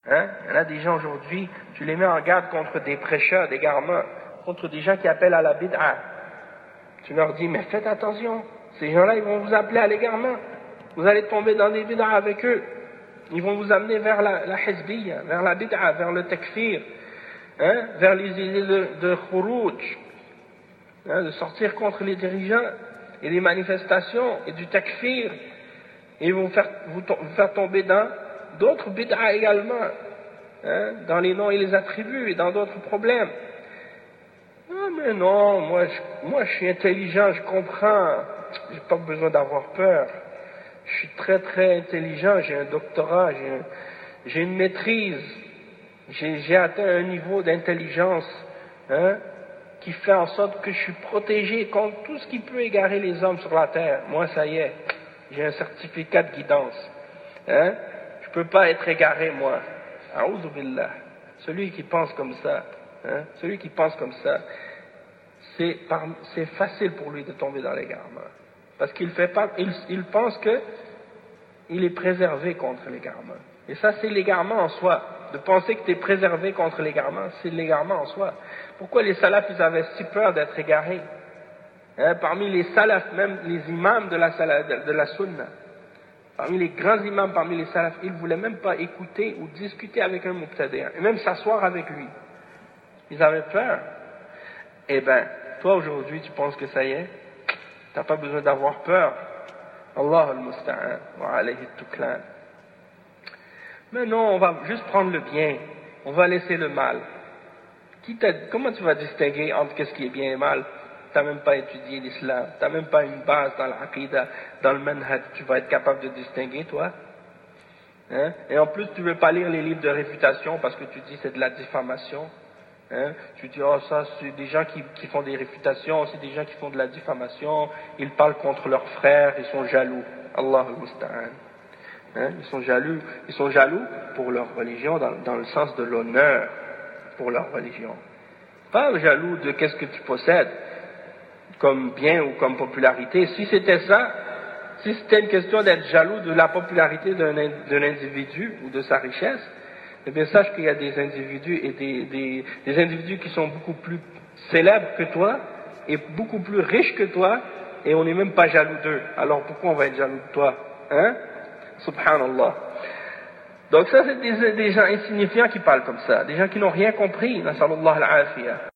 Hein? Il y en a des gens aujourd'hui, tu les mets en garde contre des prêcheurs, des garments, contre des gens qui appellent à la bid'a. Tu leur dis, mais faites attention, ces gens-là, ils vont vous appeler à l'égarement. Vous allez tomber dans des bid'a avec eux. Ils vont vous amener vers la hizbiyya, vers la bid'a, vers le takfir, hein, vers les idées de khuruj, hein, de sortir contre les dirigeants et les manifestations et du takfir. Et ils vont vous faire tomber dans d'autres bid'a également, hein, dans les noms et les attributs et dans d'autres problèmes. Ah mais non, moi je suis intelligent, je comprends, j'ai pas besoin d'avoir peur. Je suis très très intelligent, j'ai un doctorat, j'ai une maîtrise, j'ai atteint un niveau d'intelligence, hein, qui fait en sorte que je suis protégé contre tout ce qui peut égarer les hommes sur la terre. Moi ça y est, j'ai un certificat de guidance, hein, je peux pas être égaré moi. A'oudhu billah. Celui qui pense comme ça, hein, celui qui pense comme ça, c'est facile pour lui de tomber dans l'égarement. Parce qu'il pense que il est préservé contre l'égarement. Et ça, c'est l'égarement en soi. De penser que tu es préservé contre l'égarement, c'est l'égarement en soi. Pourquoi les salafs, ils avaient si peur d'être égarés, hein, parmi les salafs, même les imams de la sunna, parmi les grands imams, parmi les salafs, ils ne voulaient même pas écouter ou discuter avec un mubtadi', et même s'asseoir avec lui. Ils avaient peur. Eh bien, toi aujourd'hui, tu penses que ça y est, tu n'as pas besoin d'avoir peur. Allah al-Musta'an wa alayhi tuklan. Mais non, on va juste prendre le bien, on va laisser le mal. Comment tu vas distinguer entre qu'est-ce qui est bien et mal? Tu n'as même pas étudié l'islam, tu n'as même pas une base dans l'aqidah, dans le manhaj, tu vas être capable de distinguer, toi? Hein? Et en plus, tu ne veux pas lire les livres de réfutation parce que tu dis c'est de la diffamation. Hein? Tu dis, oh ça, c'est des gens qui font des réfutations, c'est des gens qui font de la diffamation, ils parlent contre leurs frères, ils sont jaloux. Allah al-Musta'an. Hein? Ils sont jaloux pour leur religion, dans le sens de l'honneur pour leur religion. Pas jaloux de qu'est-ce que tu possèdes, comme bien ou comme popularité. Si c'était ça, si c'était une question d'être jaloux de la popularité d'un individu ou de sa richesse, eh bien sache qu'il y a des individus et des individus qui sont beaucoup plus célèbres que toi et beaucoup plus riches que toi et on n'est même pas jaloux d'eux. Alors pourquoi on va être jaloux de toi? Hein? Subhanallah. Donc ça c'est des gens insignifiants qui parlent comme ça, des gens qui n'ont rien compris. Nasallallahu al-afiyah.